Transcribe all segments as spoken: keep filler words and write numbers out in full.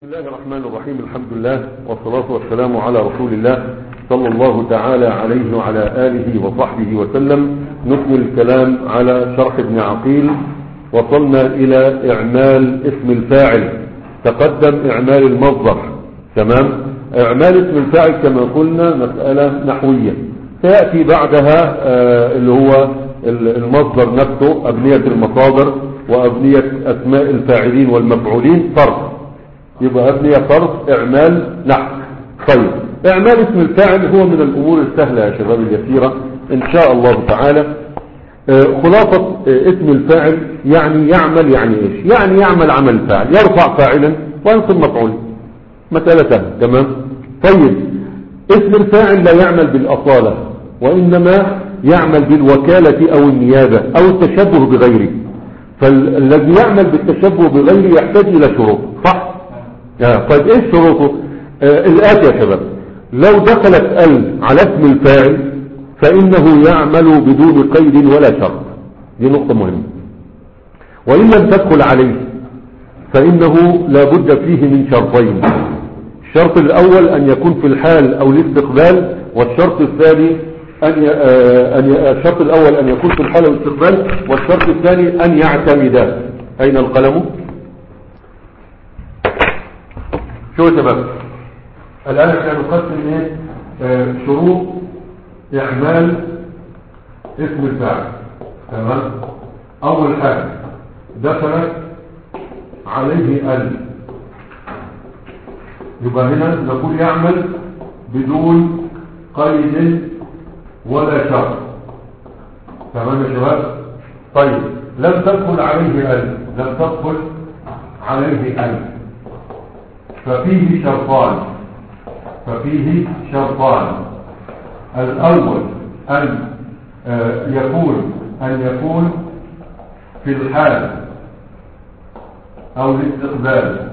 بسم الله الرحمن الرحيم. الحمد لله والصلاة والسلام على رسول الله صلى الله تعالى عليه وعلى آله وصحبه وسلم. نكمل الكلام على شرح ابن عقيل. وصلنا إلى إعمال اسم الفاعل. تقدم إعمال المصدر. تمام. إعمال اسم الفاعل كما قلنا مسألة نحوية سيأتي بعدها آه اللي هو المصدر نفسه، أبنية المصادر وأبنية أسماء الفاعلين والمفعولين فرق. يبقى أبنية فرق إعمال نحو. طيب، إعمال اسم الفاعل هو من الأمور السهلة يا شباب اليسيرة إن شاء الله تعالى. آه خلاصة آه اسم الفاعل يعني يعمل، يعني إيش؟ يعني يعمل عمل فاعل، يرفع فاعلا وينصب مفعول. مسألة سهلة. تمام. طيب، اسم الفاعل لا يعمل بالأصالة، وإنما يعمل بالوكالة أو النيابة أو التشبه بغيره. فالذي يعمل بالتشبه بغيره يحتاج إلى شروط، صح؟ آه. طيب ايش شروطه؟ آه الآتي يا شباب: لو دخلت ال على اسم الفاعل فإنه يعمل بدون قيد ولا شرط. دي نقطة مهمة. وإن لم تدخل عليه فإنه لا بد فيه من شرطين. الشرط الأول أن يكون في الحال أو الاستقبال، والشرط الثاني أن ي... آه أن ي... الشرط الأول أن يكون في الحال أو الاستقبال، والشرط الثاني أن يعتمد. أين القلم؟ شو يا شباب؟ الآن احنا نقسم ايه؟ آه شروط إعمال اسم الفاعل. تمام. أول حاجة دخلت عليه ال، يبقى هنا نقول يعمل بدون قيد ولا شرط. تمام يا شباب؟ طيب، لم تدخل عليه ال، لم تدخل عليه ال ففيه شرطان ففيه شرطان الأول أن يكون أن يكون في الحال أو الاستقبال.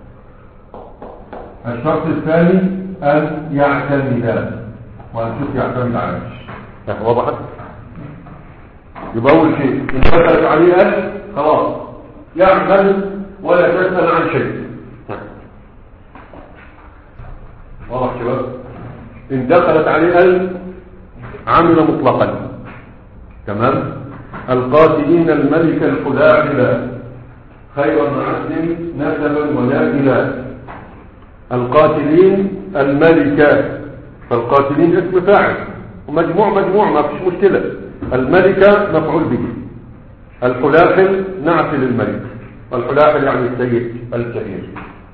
الشرط الثاني أن يعتمد، وهنشوف يعتمد على ايش. وضحت؟ يبقى أول شيء إن دخلت عليه ال خلاص يعمل ولا تسأل عن شيء. واضح شباب؟ إن دخلت عليه ال عمل مطلقا. تمام. القاتلين الملك الخلاعلا خير معزم نسبا ونائلا. القاتلين الملكة، فالقاتلين اسم فاعل ومجموع مجموع ما فيش مشكلة. الملكة مفعول به. الخلاحل نعت للملك. الخلاحل يعني السيد الكبير.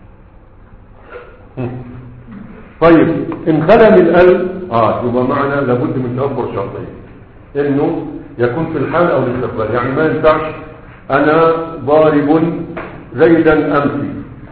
طيب، إن خلا من ال اه يبقى معنا لابد من توفر شرطين: انه يكون في الحال او الاستقبال. يعني ما ينفعش انا ضارب زيدا امسي،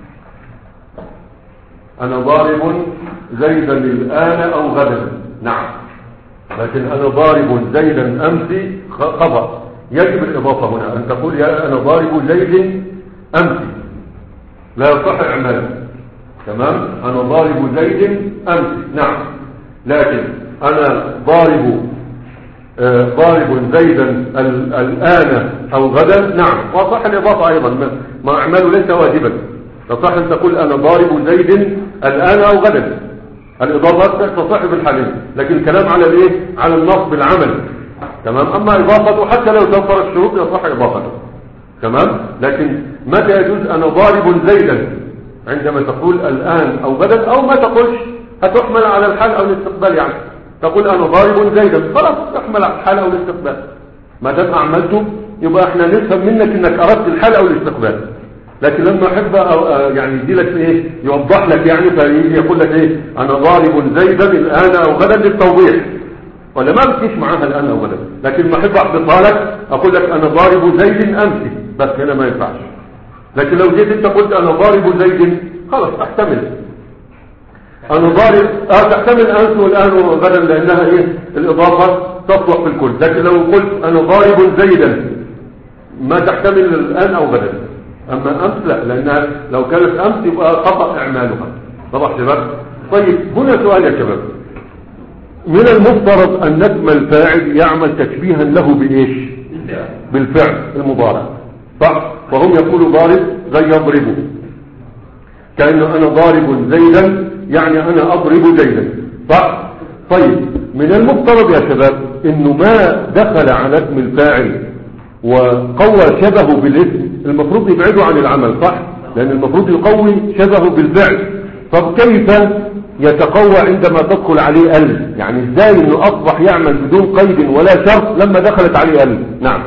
انا ضارب زيدا الان او غدا، نعم، لكن انا ضارب زيدا امسي خطأ. يجب الاضافه هنا ان تقول يا انا ضارب زيد امسي، لا يصح اعماله. تمام. انا ضارب زيد امس، نعم، لكن انا ضارب آه ضارب زيدا الان او غدا، نعم، وصح الاضافه ايضا. ما اعماله ليس واجبا. تصح ان تقول انا ضارب زيد الان او غدا. الاضافه تصح بالحالين، لكن الكلام على الايه؟ على النصب العمل. تمام. اما اضافته حتى لو توفر الشروط يصح اضافته. تمام. لكن متى يجوز انا ضارب زيدا؟ عندما تقول الآن أو غدا، أو ما تقولش هتحمل على الحال أو الاستقبال. يعني تقول أنا ضارب زيدا، خلاص تحمل على الحال أو الاستقبال. ما دام أعملته يبقى احنا نفهم منك انك أردت الحال أو الاستقبال. لكن لما أحب أو يعني يدي لك ايه، يوضح لك، يعني فيجي يقول لك ايه أنا ضارب زيدا الآن أو غدا للتوضيح، ولا ما بتجيش معاها الآن أو غدا. لكن ما أحب أحبطها لك أقول لك أنا ضارب زيد أمسي، بس هنا ما ينفعش. لكن لو جيت انت قلت انا ضارب زيد خلاص تحتمل. انا ضارب اه تحتمل امس والان وغدا، لانها ايه؟ الاضافه تصلح في الكل. لكن لو قلت انا ضارب زيدا ما تحتمل الان او غدا. اما امس لا، لانها لو كانت امس يبقى خطا اعمالها. طبعا شباب. طيب، هنا سؤال يا شباب: من المفترض ان اسم الفاعل يعمل تشبيها له بايش؟ بالفعل المضارع، صح؟ وهم يقولوا ضارب زي يضربه. كأنه أنا ضارب زيدا يعني أنا أضرب زيدا، صح؟ طيب من المفترض يا شباب إنه ما دخل على اسم الفاعل وقوى شبهه بالاسم المفروض يبعده عن العمل، صح؟ لأن المفروض يقوي شبهه بالفعل. طب كيف يتقوى عندما تدخل عليه ال؟ يعني ازاي انه اصبح يعمل بدون قيد ولا شرط لما دخلت عليه ال؟ نعم.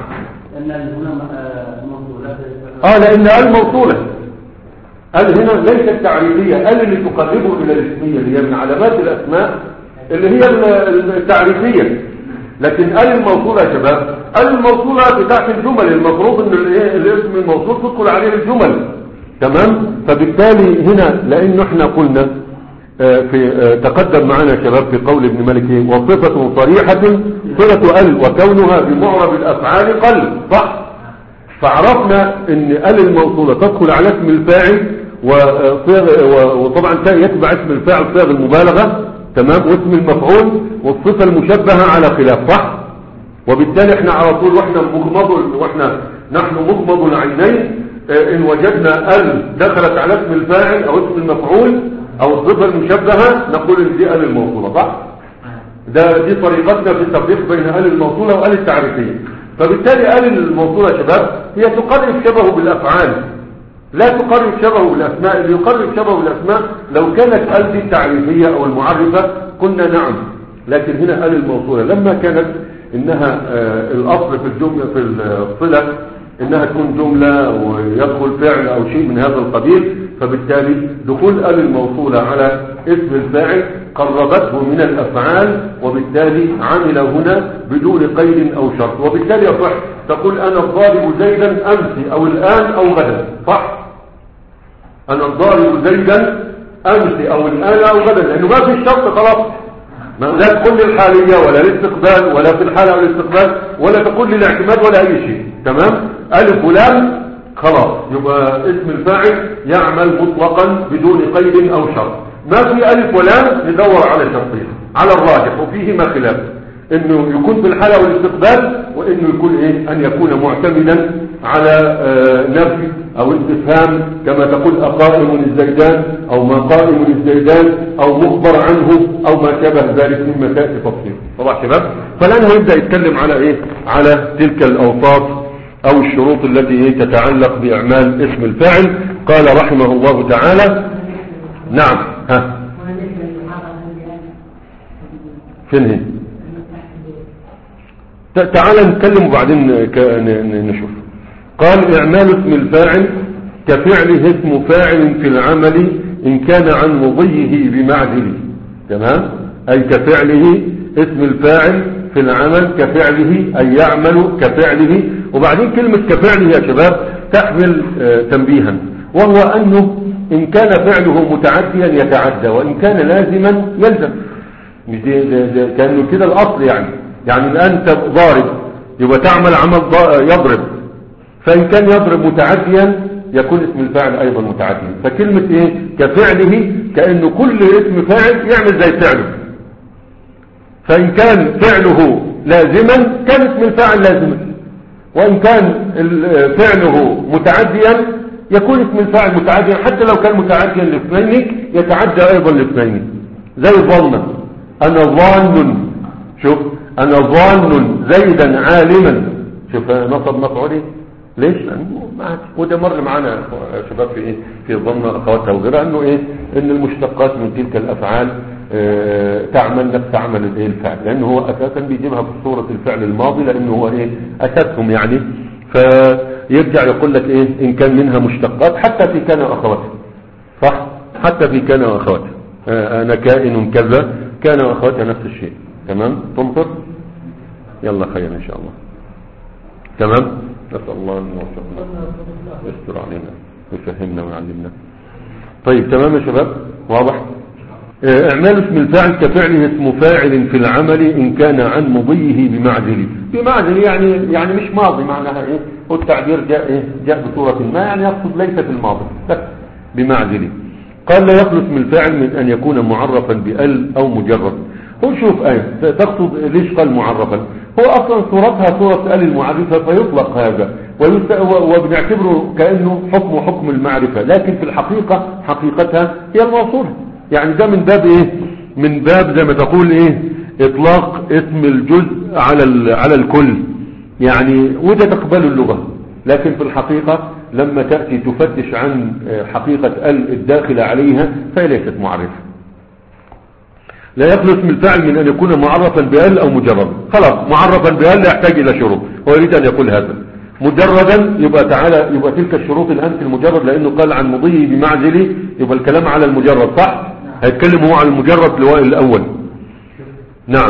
اه لان ال موصولة. ال هنا ليست تعريفية، ال اللي تقربه الى الاسمية اللي هي من علامات الاسماء اللي هي التعريفية، لكن ال الموصولة يا شباب ال الموصولة بتاعت الجمل المفروض ان الاسم الموصول تدخل عليه الجمل، تمام؟ فبالتالي هنا لانه احنا قلنا في تقدم معنا شباب في قول ابن مالك وصفة صريحة صلة ال وكونها بمعرب الافعال قل، صح؟ فعرفنا ان ال الموصولة تدخل على اسم الفاعل وطبعا يتبع اسم الفاعل صيغ المبالغة، تمام؟ واسم المفعول والصفة المشبهة على خلاف، صح؟ وبالتالي احنا على طول واحنا مغمض واحنا نحن مغمض العينين ان وجدنا ال دخلت على اسم الفاعل او اسم المفعول او الصفة المشبهة نقول ان دي ال الموصولة، صح؟ ده دي طريقتنا في التفريق بين ال الموصولة وال التعريفية. فبالتالي ال الموصولة يا شباب هي تقرب شبهه بالافعال لا تقرب شبهه بالاسماء. اللي يقرب شبهه بالاسماء لو كانت ال دي التعريفية او المعرفة قلنا نعم، لكن هنا ال الموصولة لما كانت انها آه الاصل في الجملة في الصلة انها تكون جملة ويدخل فعل او شيء من هذا القبيل، فبالتالي دخول ال الموصولة على اسم الفاعل قربته من الافعال وبالتالي عمل هنا بدون قيد او شرط، وبالتالي يصح تقول انا الضارب زيدا امس او الان او غدا، صح؟ انا الضارب زيدا امس او الان او غدا، لانه ما في الشرط خلاص، لا تقول للحالية ولا للاستقبال ولا في الحالة والاستقبال ولا تقول للاعتماد ولا اي شيء، تمام؟ الف ولام خلاص يبقى اسم الفاعل يعمل مطلقا بدون قيد او شرط. ما في الف ولام ندور على شرطين على الراجح وفيهما خلاف، انه يكون في الحالة والاستقبال وانه يكون ايه ان يكون معتمدا على آه نفي او استفهام كما تقول اقائم الزيدان او ما قائم الزيدان او مخبر عنه او ما شابه ذلك مما تأتي تفصيل. طبعا شباب فالان هو يبدأ يتكلم على ايه على تلك الاوصاف او الشروط التي ايه تتعلق باعمال اسم الفاعل. قال رحمه الله تعالى نعم ها فين هي تعالى نتكلم وبعدين نشوف. قال اعمال اسم الفاعل كفعله اسم فاعل في العمل ان كان عن مضيه بمعدله، تمام؟ اي كفعله اسم الفاعل في العمل كفعله اي يعمل كفعله. وبعدين كلمة كفعله يا شباب تحمل آه تنبيها، وهو انه ان كان فعله متعديا يتعدى وان كان لازما يلزم، مش دي دي دي كأنه كده الاصل. يعني يعني الان انت ضارب يبقى تعمل عمل يضرب، فان كان يضرب متعديا يكون اسم الفاعل ايضا متعديا. فكلمة ايه كفعله كأنه كل اسم فاعل يعمل زي فعله، فان كان فعله لازما كان اسم الفاعل لازما، وان كان فعله متعديا يكون اسم الفاعل متعديا حتى لو كان متعديا لاثنين يتعدى ايضا لاثنين. زي ظن انا ظان، شوف انا ظان زيدا عالما، شوف نصب مفعولي ليش؟ وده مر معنا شباب في ايه في ظن اخواتها وغيرها انه ايه ان المشتقات من تلك الافعال اه تعمل نفس عمل الايه الفعل، لانه هو اساسا بيجيبها في صورة الفعل الماضي لانه هو ايه اساسهم يعني. فيرجع يقول لك ايه ان كان منها مشتقات حتى في كان واخواتها، صح؟ حتى في كان واخواتها اه انا كائن كذا كان واخواتها نفس الشيء، تمام؟ تنصر يلا خير ان شاء الله، تمام؟ نسأل الله أن يوفقنا يستر علينا ويفهمنا ويعلمنا. طيب تمام يا شباب واضح؟ اعمال اسم الفاعل كفعله اسم فاعل في العمل ان كان عن مضيه بمعزل. بمعزل يعني يعني مش ماضي، معناها ايه والتعبير جاء ايه جاء بصورة ما، يعني يقصد ليس في الماضي بس بمعزل. قال لا يخلص من الفاعل من ان يكون معرفا بال او مجرد. هو شوف ايه تقصد ليش قال معرفا؟ هو أصلا صورتها صورة آل المعرفة فيطلق هذا وبنعتبره كأنه حكم حكم المعرفة، لكن في الحقيقة حقيقتها هي الموصولة. يعني ده من باب إيه؟ من باب زي ما تقول إيه؟ إطلاق اسم الجزء على على الكل، يعني وده تقبل اللغة، لكن في الحقيقة لما تأتي تفتش عن حقيقة ال الداخلة عليها فهي ليست معرفة. لا يخلص اسم الفاعل من أن يكون معرفا بال أو مجردا. خلاص معرفا بال لا يحتاج إلى شروط، هو يريد أن يقول هذا. مجردا يبقى تعالى يبقى تلك الشروط الآن في المجرد، لأنه قال عن مضيه بمعزله، يبقى الكلام على المجرد صح؟ هيتكلم هو عن المجرد الأول. نعم.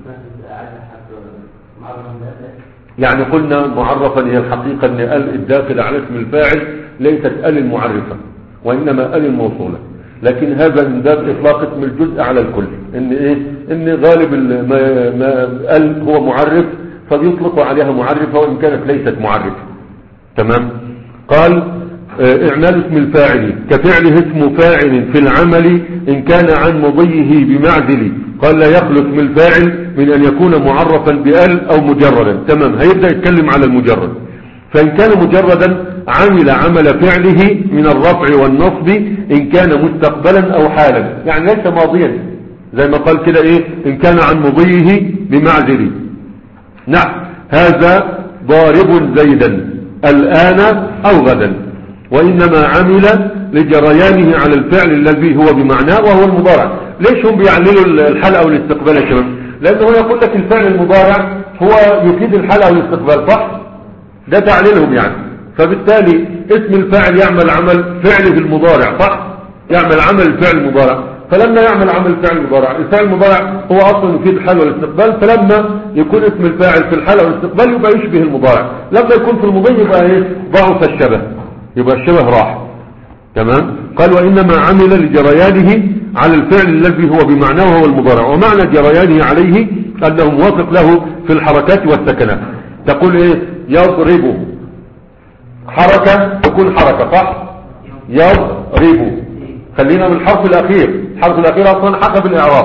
يعني قلنا معرفا هي الحقيقة أن ال الداخل على اسم الفاعل ليست ال المعرفة وإنما ال الموصولة، لكن هذا من باب إطلاق اسم الجزء على الكل، إن إيه؟ إن غالب ما ما ال هو معرف فبيطلق عليها معرفة وإن كانت ليست معرفة. تمام. قال إعمال اسم الفاعل كفعله اسم فاعل في العمل إن كان عن مضيه بمعزل. قال لا يخلص من الفاعل من أن يكون معرفا بال أو مجردا. تمام. هيبدأ يتكلم على المجرد. فإن كان مجردا عمل عمل فعله من الرفع والنصب إن كان مستقبلا أو حالا، يعني ليس ماضيا زي ما قال كده إيه؟ إن كان عن مضيه بمعزل. نعم. هذا ضارب زيدا الآن أو غدا، وإنما عمل لجريانه على الفعل الذي هو بمعناه وهو المضارع. ليش هم بيعللوا الحال أو الاستقبال يا شباب؟ لأنه يقول لك الفعل المضارع هو يفيد الحال أو الاستقبال صح؟ ده تعليلهم يعني. فبالتالي اسم الفاعل يعمل عمل فعل في المضارع صح؟ يعمل عمل فعل المضارع، فلما يعمل عمل فعل المضارع، الفعل المضارع هو أصلا يفيد الحال والاستقبال، فلما يكون اسم الفاعل في الحال والاستقبال يبقى يشبه المضارع، لما يكون في المضي يبقى ايه؟ ضعف الشبه، يبقى الشبه راح. تمام. قال وإنما عمل لجريانه على الفعل الذي هو بمعناه وهو المضارع، ومعنى جريانه عليه أنه موافق له في الحركات والسكنات. تقول ايه؟ يضرب حركة تكون حركة صح؟ يضرب خلينا من الحرف الأخير، الحرف الأخير أصلا حسب الإعراب،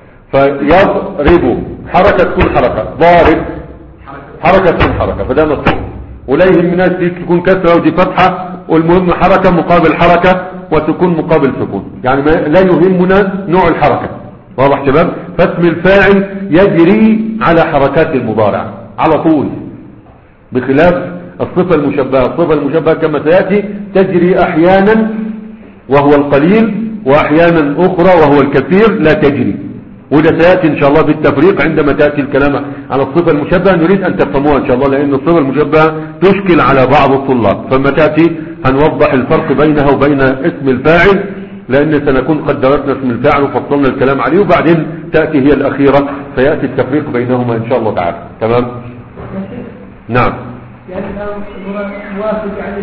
فيضرب حركة تكون حركة، ضارب حركة تكون حركة، فده مطلوب. ولا يهم الناس دي تكون كسرة ودي فتحة، والمهم حركة مقابل حركة وتكون مقابل سكون، يعني لا يهمنا نوع الحركة. واضح شباب؟ فاسم الفاعل يجري على حركات المضارع على طول، بخلاف الصفة المشبهة. الصفة المشبهة كما سيأتي تجري أحيانا وهو القليل، وأحيانا أخرى وهو الكثير لا تجري، وده سيأتي إن شاء الله بالتفريق عندما تأتي الكلام على الصفة المشبهة. نريد أن تفهموها إن شاء الله، لأن الصفة المشبهة تشكل على بعض الطلاب، فما تأتي هنوضح الفرق بينها وبين اسم الفاعل، لأن سنكون قد درسنا اسم الفاعل وفصلنا الكلام عليه، وبعدين تأتي هي الأخيرة فيأتي التفريق بينهما إن شاء الله تعالى. تمام؟ نعم. يعني موافق عليه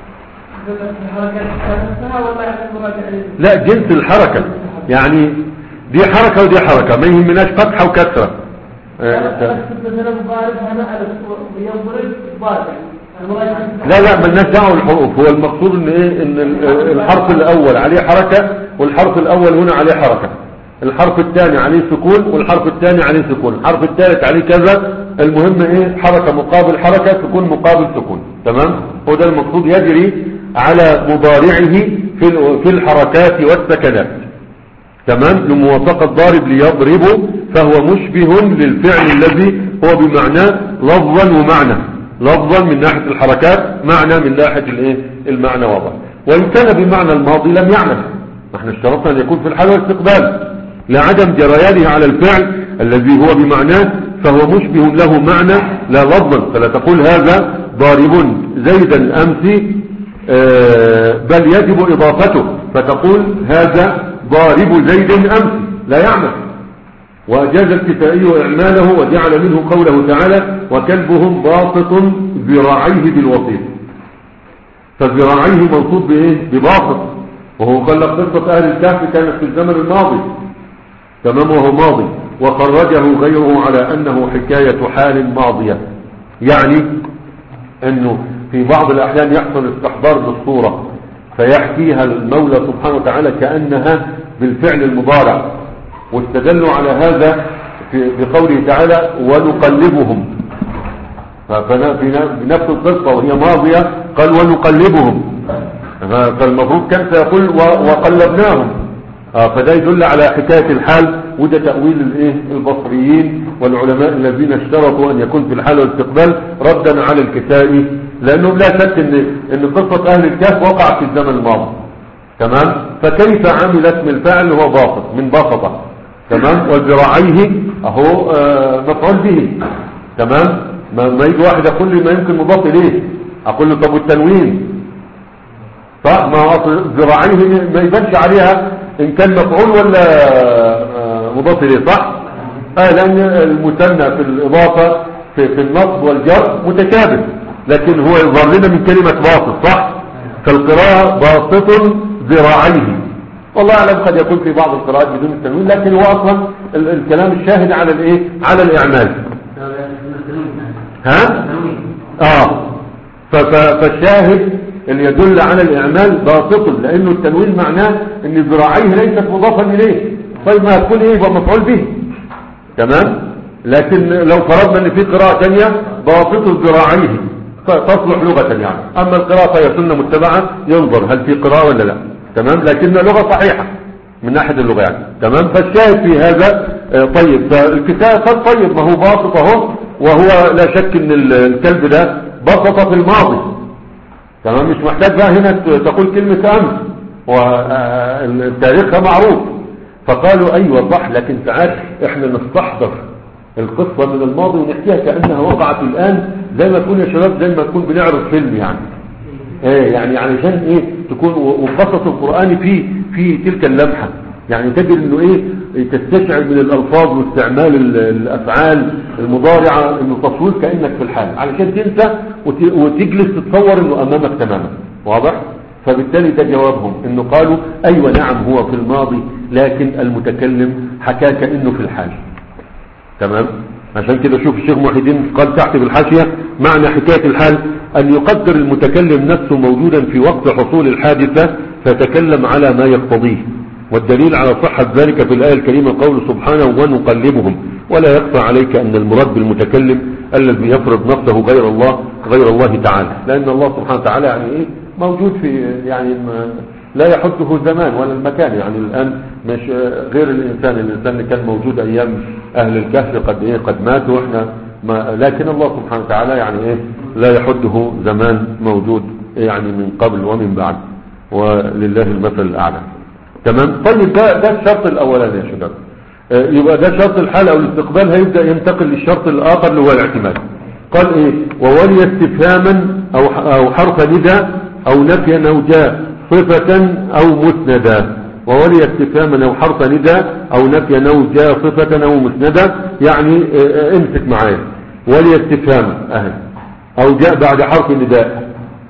لا، جنس الحركة، يعني دي حركة ودي حركة، ما يهمناش فتحة وكسرة. لا لا مالناش دعوه بالحروف، هو المقصود ان ايه؟ ان الحرف الاول عليه حركة والحرف الاول هنا عليه حركة، الحرف الثاني عليه سكون والحرف الثاني عليه سكون، الحرف الثالث عليه كذا، المهم ايه؟ حركة مقابل حركة، سكون مقابل سكون. تمام؟ هو ده المقصود، يجري على مضارعه في في الحركات والسكنات. تمام؟ لموافقة ضارب ليضرب، فهو مشبه للفعل الذي هو بمعناه لفظا ومعنى، لفظا من ناحية الحركات، معنى من ناحية الايه؟ المعنى. واضح. وإن كان بمعنى الماضي لم يعمل، احنا اشترطنا ان يكون في الحال والاستقبال، لعدم جريانه على الفعل الذي هو بمعناه، فهو مشبه له معنى لا لفظا، فلا تقول هذا ضارب زيدا أمس آه بل يجب إضافته، فتقول هذا ضارب زيد أمس، لا يعمل. وأجاز الكسائي إعماله وجعل منه قوله تعالى وكلبهم باسط ذراعيه بالوسيط، فذراعيه منصوب بإيه؟ بباسط، وهو قال لك قصة أهل الكهف كانت في الزمن الماضي. تمام؟ وهو ماضي، وخرجه غيره على أنه حكاية حال ماضية، يعني أنه في بعض الأحيان يحصل استحضار بالصورة فيحكيها المولى سبحانه وتعالى كأنها بالفعل المضارع، واستدلوا على هذا في بقوله تعالى ونقلبهم، فبنفس القصة وهي ماضية قال ونقلبهم، فالمفروض كان سيقول وقلبناهم، فده يدل على حكاية الحال. وده تأويل الايه البصريين والعلماء الذين اشترطوا ان يكون في الحال والاستقبال ردا على الكسائي، لانهم لا شك ان ان قصة اهل الكهف وقعت في الزمن الماضي. تمام. فكيف عمل اسم الفاعل هو باسط من بسطة. تمام. وذراعيه اهو آه مفعول به. تمام. ما, ما يجي واحد يقول لي ما يمكن مضاف اليه، اقول له طب والتنوين صح، ما ذراعيه ما يبانش عليها ان كان مفعول ولا مضاف اليه صح. اه لان المثنى في الاضافه في, في النصب والجر متشابه، لكن هو يظهر لنا من كلمه باسط صح. فالقراءه باسط ذراعيه، والله اعلم قد يكون في بعض القراءات بدون التنوين، لكن هو اصلا الكلام الشاهد على الايه على الاعمال. ها اه فالشاهد اللي يدل على الاعمال باسط، لانه التنوين معناه ان ذراعيه ليست مضافا اليه، طيب ما يكون ايه مفعول به. تمام. لكن لو فرضنا ان في قراءه ثانيه باسط ذراعيه تصلح لغه يعني، اما القراءه فهي سنه متبعه ينظر هل في قراءه ولا لا. تمام. لكنها لغه صحيحه من ناحيه اللغه يعني. تمام. فالشاهد في هذا طيب، فالكتاب قد طيب ما هو باسط اهو، وهو لا شك ان الكلب ده بسط في الماضي. تمام. مش محتاج بقى هنا تقول كلمة امس، والتاريخ معروف. فقالوا ايوه صح، لكن ساعات احنا نستحضر القصة من الماضي ونحكيها كأنها وقعت الان، زي ما تكون يا شباب زي ما تكون بنعرض فيلم يعني. ايه يعني علشان ايه تكون وقصة القرآن في في تلك اللمحة، يعني تجد انه ايه تستشعر من الالفاظ واستعمال الافعال المضارعة انه تصوير كأنك في الحال، علشان تنسى وتجلس تتصور انه امامك تماما. واضح. فبالتالي ده جوابهم انه قالوا ايوه نعم هو في الماضي، لكن المتكلم حكى كأنه في الحال. تمام. عشان كده شوف الشيخ محي الدين قال تحت بالحاشية معنى حكاية الحال ان يقدر المتكلم نفسه موجودا في وقت حصول الحادثة فتكلم على ما يقتضيه، والدليل على صحة ذلك في الآية الكريمة قول سبحانه ونقلبهم. ولا يخفى عليك أن المراد بالمتكلم الذي يفرض نفسه غير الله غير الله تعالى، لأن الله سبحانه وتعالى يعني إيه موجود في يعني لا يحده الزمان ولا المكان، يعني الآن مش غير الإنسان الإنسان اللي كان موجود أيام أهل الكهف قد إيه قد ماتوا وإحنا ما، لكن الله سبحانه وتعالى يعني إيه لا يحده زمان موجود يعني من قبل ومن بعد، ولله المثل الأعلى. تمام. طيب ده ده الشرط الاولاني يا شباب. آه يبقى ده شرط الحال او الاستقبال، هيبدا ينتقل للشرط الاخر اللي هو الاعتماد. قال ايه وولي استفهاما او او حرف نداء او نفيا او جاء صفه او مسندا. وولي استفهاما او حرف نداء او نفيا او جاء صفه او مسندا، يعني آه امسك معايا. ولي استفهاما اهل او جاء بعد حرف نداء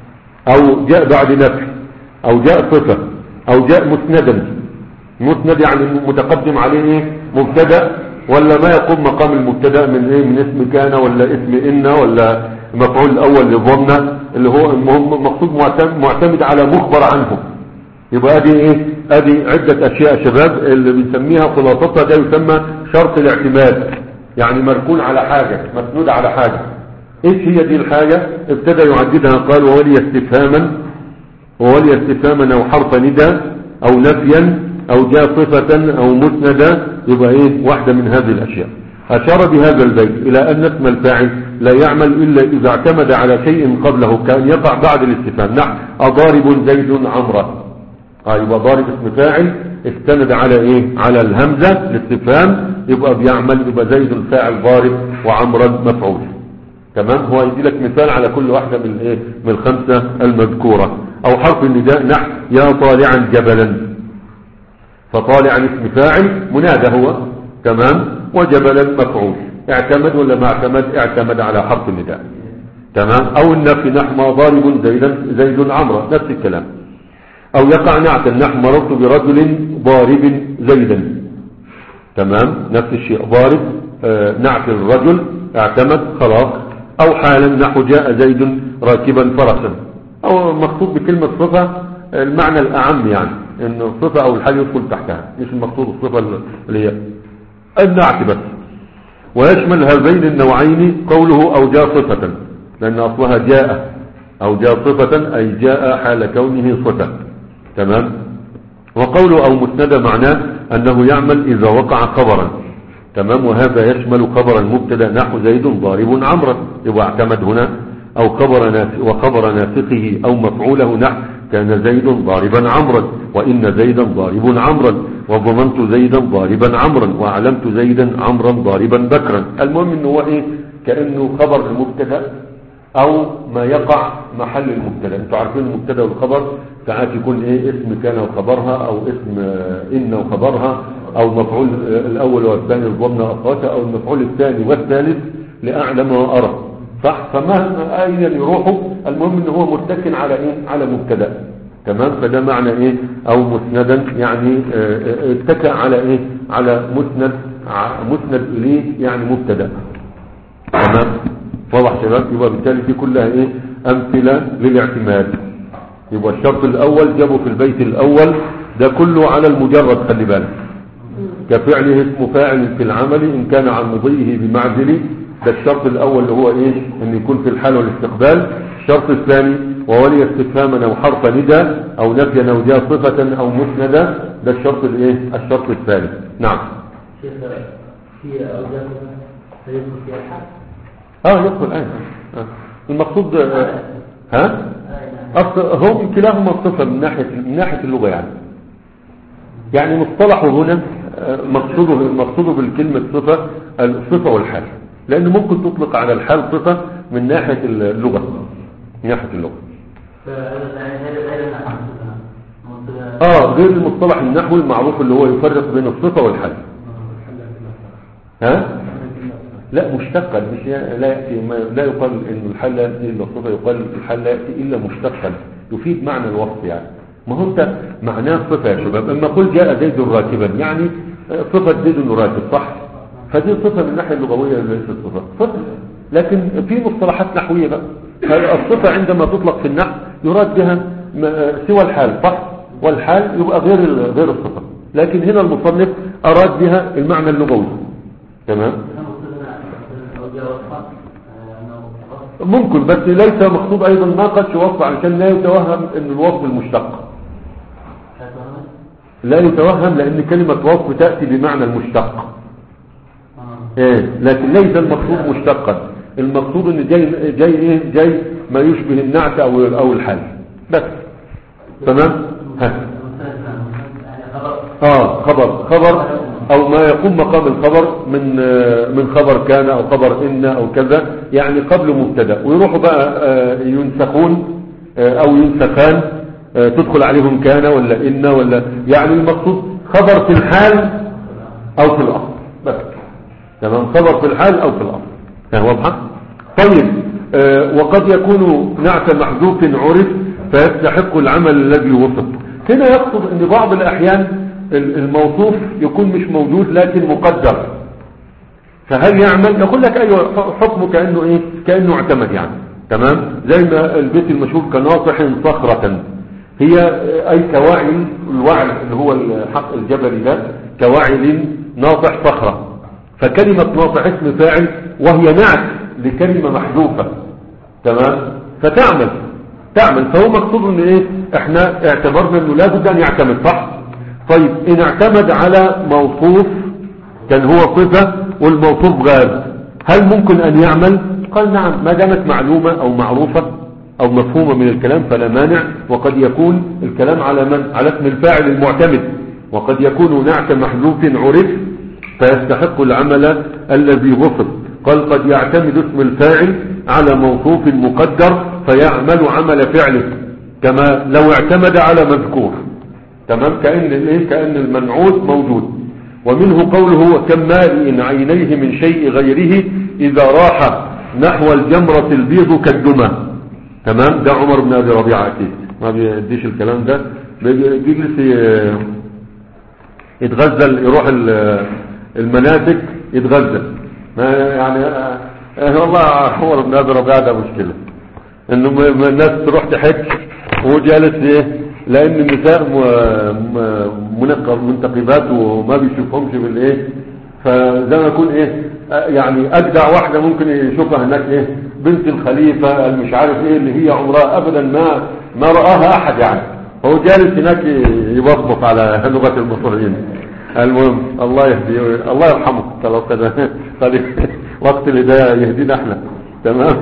او جاء بعد نفي او جاء صفه او جاء مسندا. مسند يعني متقدم عليه ايه مبتدا، ولا ما يقوم مقام المبتدا من ايه من اسم كان ولا اسم ان ولا مفعول الاول لظن، اللي هو مقصود معتمد على مخبر عنه. يبقى ادي ايه ادي عدة اشياء شباب اللي بنسميها خلاصتها ده يسمى شرط الاعتماد، يعني مركون على حاجة مسنود على حاجة. ايش هي دي الحاجة؟ ابتدى يعددها قال وولي استفهاما وولي استفهاما او حرف ندى او نفيا او جاء صفة او مسندا، يبقى ايه واحدة من هذه الاشياء. اشار بهذا البيت الى ان اسم الفاعل لا يعمل الا اذا اعتمد على شيء قبله كان يقع بعد الاستفهام. نعم اضارب زيد عمرة، اه يبقى ضارب اسم فاعل استند على ايه على الهمزة الاستفهام، يبقى بيعمل يبقى زيد فاعل ضارب وعمرا مفعول. تمام. هو يدي لك مثال على كل واحدة من ايه من الخمسة المذكورة. او حرف النداء نحو يا طالعا جبلا، فطالعا اسم فاعل منادى هو. تمام. وجبلا مفعول. اعتمد ولا ما اعتمد؟ اعتمد على حرف النداء. تمام. او النفي نحو ما ضارب زيدا زيد عمرا، نفس الكلام. او يقع نعتا نحو مررت برجل ضارب زيدا. تمام. نفس الشيء ضارب آه نعت الرجل اعتمد خلاص. او حالا نحو جاء زيد راكبا فرسا، او مقصود بكلمة صفة المعنى الاعم، يعني انه صفة او الحال يدخل تحتها، مش المقصود الصفة اللي هي النعت بس. ويشمل هذين النوعين قوله أو جاء صفة، لأن أصلها جاء، أو جاء صفة أي جاء حال كونه صفة. تمام. وقوله أو مسند معناه أنه يعمل إذا وقع خبرا. تمام. وهذا يشمل خبر المبتدا نحو زيد ضارب عمرا، يبقى اعتمد هنا أو خبر ناس وخبر ناسخه أو مفعوله نحو كان زيد ضاربا عمرا، وإن زيدا ضارب عمرا، وضمنت زيدا ضاربا عمرا، وأعلمت زيدا عمرا ضاربا بكرا. المهم انه هو ايه، كأنه خبر المبتدا او ما يقع محل المبتدا. انتوا عارفين المبتدا والخبر ساعات يكون ايه، اسم كان وخبرها، او اسم ان وخبرها، او المفعول الاول والثاني الضمن اخواته، او المفعول الثاني والثالث لاعلم وارى. صح. فما اين يروحوا، المهم ان هو متكن على ايه، على مبتدا. تمام. فده معنى ايه او مسندا، يعني اتكى على ايه، على مسند، مسند اليه يعني مبتدا. تمام. واضح شباب؟ يبقى بالتالي دي كلها ايه، امثله للاعتماد. يبقى الشرط الاول جابه في البيت الاول ده كله على المجرد، خلي بالك، كفعله اسم فاعل في العمل ان كان عن مضيه بمعزل. ده الشرط الاول اللي هو ايه، ان يكون في الحال والاستقبال. الشرط الثاني وولي استفهاما او حرف ندى او نفيا او جاء صفه او مسندا. ده الشرط الايه، الشرط الثالث. نعم. شيخ في اوجه فيدخل فيها الحال. اه يدخل ايه. آه. المقصود آه. ها اصل هم كلاهما صفه من ناحيه من ناحيه اللغه يعني. يعني مصطلحه هنا مقصوده مقصوده بالكلمه صفه الصفه والحال، لأنه ممكن تطلق على الحال صفة من ناحية اللغة، من ناحية اللغة. اه غير المصطلح النحوي المعروف اللي هو يفرق بين الصفة والحال. ها؟ لا مشتقا، مش لا يأتي، لا يقال إن الحال لا يأتي إلا الصفة، يقال الحال لا يأتي إلا مشتقا يفيد معنى الوصف يعني. ما هو انت معناه صفة يا شباب. اما قل جاء زيد راكبا يعني صفة زيد راكب، صح؟ فدي صفة من الناحية اللغوية ليست صفة صفة. لكن في مصطلحات نحوية بقى، الصفة عندما تطلق في النحو يراد بها سوى الحال، صح؟ والحال يبقى غير غير الصفة. لكن هنا المصنف أراد بها المعنى اللغوي. تمام؟ ممكن، بس ليس مقصود أيضا ما قدش وصف علشان لا يتوهم أن الوصف المشتق. لا يتوهم لأن كلمة وصف تأتي بمعنى المشتق. ايه لكن ليس المقصود مشتقا، المقصود ان جاي جاي ايه جاي ما يشبه النعت او او الحال بس. تمام. ها اه خبر خبر او ما يقوم مقام الخبر من من خبر كان او خبر ان او كذا، يعني قبل مبتدا، ويروحوا بقى ينسخون او ينسخان، تدخل عليهم كان ولا ان ولا، يعني المقصود خبر في الحال او في الاصل بس. تمام. خبر في الحال او في الاصل. واضحه؟ طيب. آه وقد يكون نعت محذوف عرف فيستحق العمل الذي وصف. هنا يقصد ان بعض الاحيان الموصوف يكون مش موجود لكن مقدر، فهل يعمل؟ يقول لك ايوه حكمه كانه ايه، كانه اعتمد يعني. تمام. زي ما البيت المشهور كناصح صخره، هي اي كواعل، الوعل اللي هو الحق الجبلي ده كواعل ناصح صخره، فكلمة ناصح اسم فاعل وهي نعت لكلمة محذوفة. تمام. فتعمل تعمل فهو مقصود ان ايه، احنا اعتبرنا انه لابد ان يعتمد، صح؟ طيب ان اعتمد على موصوف كان هو صفة والموصوف غاب، هل ممكن ان يعمل؟ قال نعم، ما دامت معلومة او معروفة او مفهومة من الكلام فلا مانع. وقد يكون الكلام على من؟ على اسم الفاعل المعتمد، وقد يكون نعت محذوف عرف فيستحق العمل الذي وصف. قال قد يعتمد اسم الفاعل على موصوف مقدر فيعمل عمل فعله كما لو اعتمد على مذكور. تمام. كأن الايه، كأن المنعوت موجود. ومنه قوله وكم مالئ عينيه من شيء غيره إذا راح نحو الجمرة البيض كالدمى. تمام. ده عمر بن أبي ربيعة أكيد ما بيديش الكلام ده، بيجلس يتغزل، يروح المناسك يتغزل. ما يعني اه والله عمر بن ابي ربيعه ده مشكله انه الناس تروح تحج وهو جالس ايه، لان النساء منتقبات وما بيشوفهمش بالايه، فزي ما يكون ايه يعني اجدع واحدة ممكن يشوفها هناك ايه بنت الخليفة المش عارف ايه اللي هي عمرها ابدا ما ما رآها احد يعني. هو جالس هناك يبصبص على لغة المصريين. المهم الله يهدي الله يرحمه خلاص كده وقت الهداية يهدينا احنا تمام.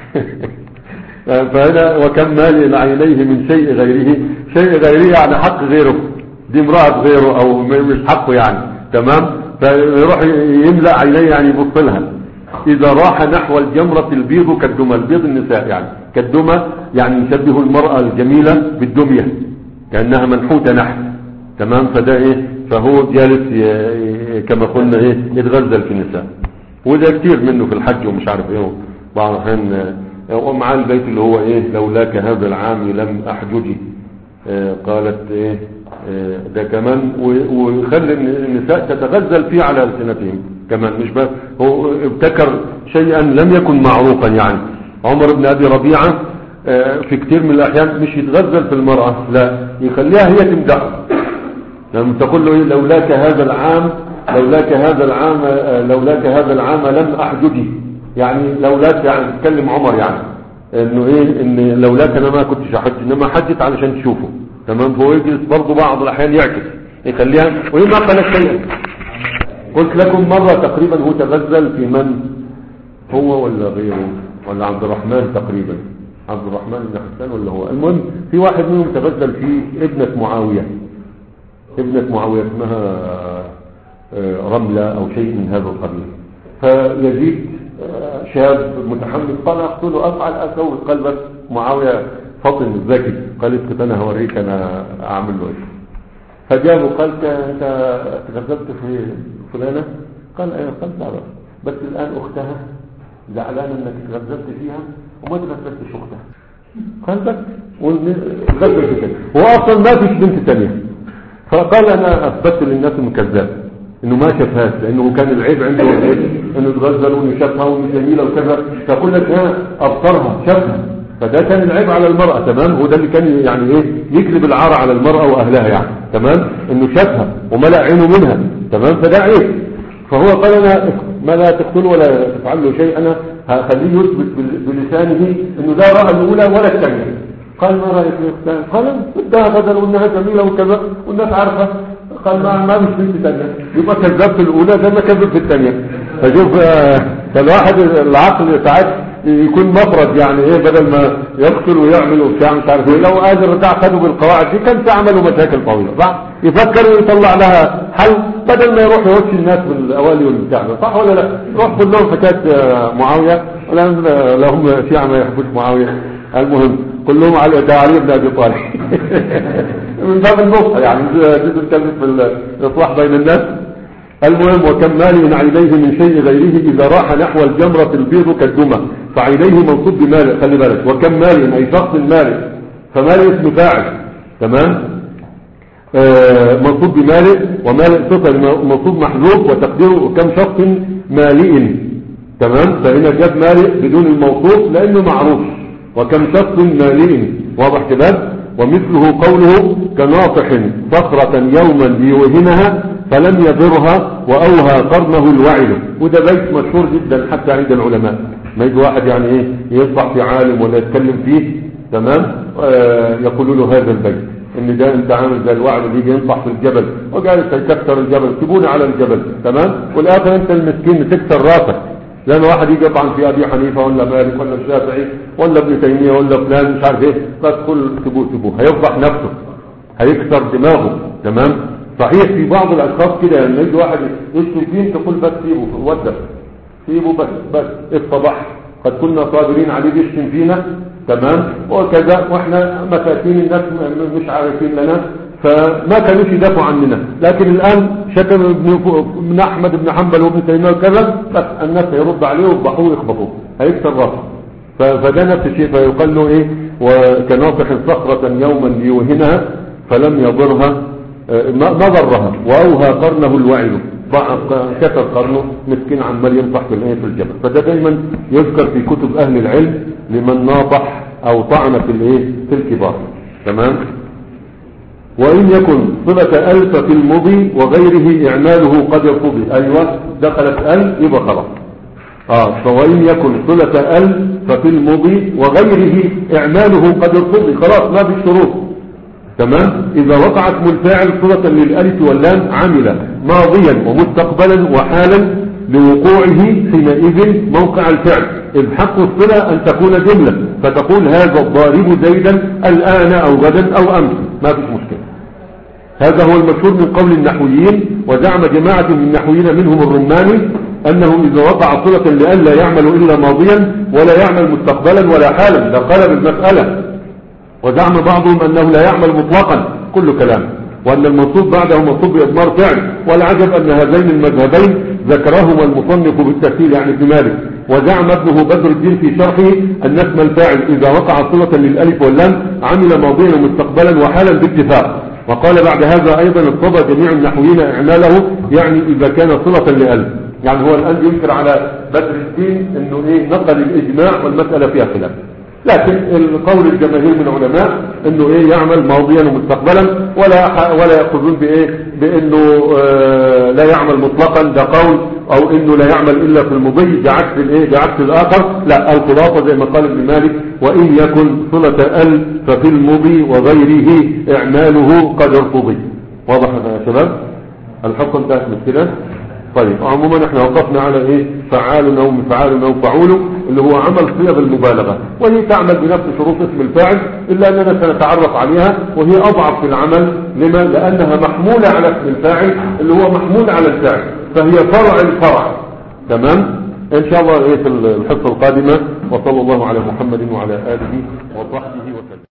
فهنا وكم مال عينيه من شيء غيره، شيء غيره يعني حق غيره، دي امرأة غيره او مش حقه يعني تمام. فيروح يملأ عينيه يعني يبص لها. اذا راح نحو الجمرة البيض كالدمى، البيض النساء يعني كالدمى يعني يشبه المرأة الجميلة بالدمية كأنها منحوتة نحو تمام. فده ايه فهو جالس كما قلنا ايه يتغزل في النساء. وده كتير منه في الحج ومش عارف ايه بعض الحين. ومع البيت اللي هو ايه لولاك هذا العام لم احججي اه قالت ايه اه ده كمان. ويخلي النساء تتغزل فيه على ألسنتهم كمان مش بس. هو ابتكر شيئا لم يكن معروفا يعني. عمر بن ابي ربيعة اه في كتير من الاحيان مش يتغزل في المرأة، لا يخليها هي تمدحه. لما تقول له إيه لولاك هذا العام لولاك هذا العام لولاك هذا العام لم احججي يعني لولاك يعني تكلم عمر يعني انه ايه ان لولاك انا ما كنتش احج انما حجت علشان تشوفه تمام. فهو يجلس برضه بعض الاحيان يعكس يخليها وهي ما قالت شيئا. قلت لكم مرة تقريبا هو تغزل في من هو ولا غيره ولا عبد الرحمن تقريبا عبد الرحمن بن حسان ولا هو. المهم في واحد منهم تغزل في ابنة معاوية ابنة معاوية اسمها رملة او شيء من هذا القبيل. فيزيد شاب متحمس قال اقتله افعل اسوي. قال بس معاوية فطن ذكي قال اسكت انا هوريك انا اعمل له ايه. فجابه قال انت تغزلت في فلانة قال ايه. قال تعرف بس الان اختها زعلانه انك تغزلت فيها وما تغزلتش اختها. قال بس وغزل في كده. هو اصلا ما فيش بنت ثانيه. فقال انا اثبت للناس انه كذاب انه ما شافهاش لانه كان العيب عنده انه تغزل وانه شافها وانه جميله وكذا. فقل لك ها ابصرها شافها. فده كان العيب على المرأة تمام. وده اللي كان يعني ايه يكذب العار على المرأة واهلها يعني تمام انه شافها وملأ عينه منها تمام. فده عيب. فهو قال انا ما لا تقتل ولا تفعل له شيء انا هخليه يثبت بلسانه انه لا رأى الاولى ولا الثانيه. قال ما رأيك يا اختان؟ قال بدها بدل وانها جميله وكذا والناس عارفه. قال ما ما مش بنت ثانيه. يبقى كذب في الاولى زي ما كذب في الثانيه. فشوف فالواحد العقل ساعات يكون مفرد يعني ايه بدل ما يقتل ويعمل وبتاع مش عارف ايه. لو قادر الرجع خدوا بالقواعد دي كان تعملوا مشاكل طويله صح. يفكر ويطلع لها حل بدل ما يروح يوشي الناس بالاوالي والبتاع صح ولا لا. يروح كلهم حكايه معاويه ولا لهم شيعة ما يحبوش معاويه. المهم كلهم على علي بن ابي طالب من باب النصح يعني تتكلم في الاصلاح بين الناس. المهم وكم مال عينيه من شيء غيره اذا راح نحو الجمرة البيض كالدمى فعينيه منصوب بمال. خلي بالك وكم مال اي شخص مال فمال اسم فاعل تمام آه منصوب بمال ومال صفة منصوب محذوف وتقديره كم شخص مالئ تمام. فهنا جاب مالئ بدون الموصوف لانه معروف. وكم شخص مالئ واضح كده. ومثله قوله كناطح صخرة يوما ليوهنها فلم يضرها وأوهى قرنه الوعد. وده بيت مشهور جدا حتى عند العلماء. ما يجي واحد يعني ايه يصبح في عالم ولا يتكلم فيه تمام آه يقولوا له هذا البيت ان ده انت عامل زي الوعد اللي يجي ينصح في الجبل وقال تكسر الجبل سيبوني على الجبل تمام. والاخر انت المسكين تكسر راسك. لان واحد يجي يطعن في ابي حنيفه ولا مالك ولا الشافعي ولا ابن تيميه ولا فلان مش عارف ايه فادخل سيبوه سيبوه هيفضح نفسه هيكسر دماغه تمام. صحيح في بعض الاشخاص كده يعني يجي واحد يشتم فيه تقول بس سيبه ودع سيبه بس بس اتضح قد كنا صابرين عليه يشتم فينا تمام وكذا واحنا مساكين الناس مش عارفين لنا فما كانوش يدافعوا عننا. لكن الان شتم ابن احمد بن حنبل وابن تيميه وكذا بس الناس هيرد عليه ويذبحوه ويخبطوه هيكسر راسه. فده نفس الشيء. فيقال له ايه وكناطح صخرة يوما ليوهنها فلم يضرها ما ضرها واوهى قرنه الوعد كسر قرنه مسكين عمال ينطح في الايه في الجبل. فده دايما يذكر في كتب اهل العلم لمن ناطح او طعن في الايه في الكبار تمام. وإن يكن صلة ال ففي المضي وغيره إعماله قد يرتضي. أيوة دخلت ال يبقى خلاص. آه فوإن يكن صلة ال ففي المضي وغيره إعماله قد يرتضي. خلاص ما في شروط. تمام. إذا وقعت من الفاعل صلة للألف واللام عمل ماضيا ومستقبلا وحالا لوقوعه حينئذ موقع الفعل، إذ حق الصلة أن تكون جملة، فتقول هذا الضارب زيدا الآن أو غدا أو أمس، ما فيش مشكلة. هذا هو المشهور من قول النحويين، وزعم جماعة من النحويين منهم الرماني أنه إذا وقع صلة لأن لا يعمل إلا ماضيا ولا يعمل مستقبلا ولا حالا، ده قلب المسألة. وزعم بعضهم أنه لا يعمل مطلقا، كل كلام، وأن المنصوب بعده منصوب بإضمار فعل. والعجب أن هذين المذهبين ذكرهما المصنف بالترتيب يعني ابن مالك. وزعم ابنه بدر الدين في شرحه أن اسم الفاعل إذا وقع صلة للألف واللام عمل ماضيا ومستقبلا وحالا باتفاق. وقال بعد هذا أيضا اقتضى جميع النحويين إعماله، يعني إذا كان صلة لألف. يعني هو الآن ينكر على بدر الدين أنه إيه نقل الإجماع والمسألة فيها خلاف، لكن القول الجماهير من العلماء انه ايه يعمل ماضيا ومستقبلا، ولا ولا يأخذون بايه بانه آه لا يعمل مطلقا، ده قول، او انه لا يعمل الا في المضي، ده عكس الايه ده عكس الاخر. لا، الخلاصه زي ما قال ابن مالك وان يكن صلة ال ففي المضي وغيره اعماله قد ارتضي. واضح يا شباب؟ الحكم انتهت من كده. طيب عموما احنا وقفنا على ايه فعال او مفعال او فعول، اللي هو عمل صيغ المبالغة، وهي تعمل بنفس شروط اسم الفاعل، الا اننا سنتعرف عليها، وهي اضعف في العمل. لما؟ لانها محمولة على اسم الفاعل اللي هو محمول على الفاعل، فهي فرع الفرع. تمام. ان شاء الله ايه في الحصة القادمة. وصلى الله على محمد وعلى اله وصحبه وسلم.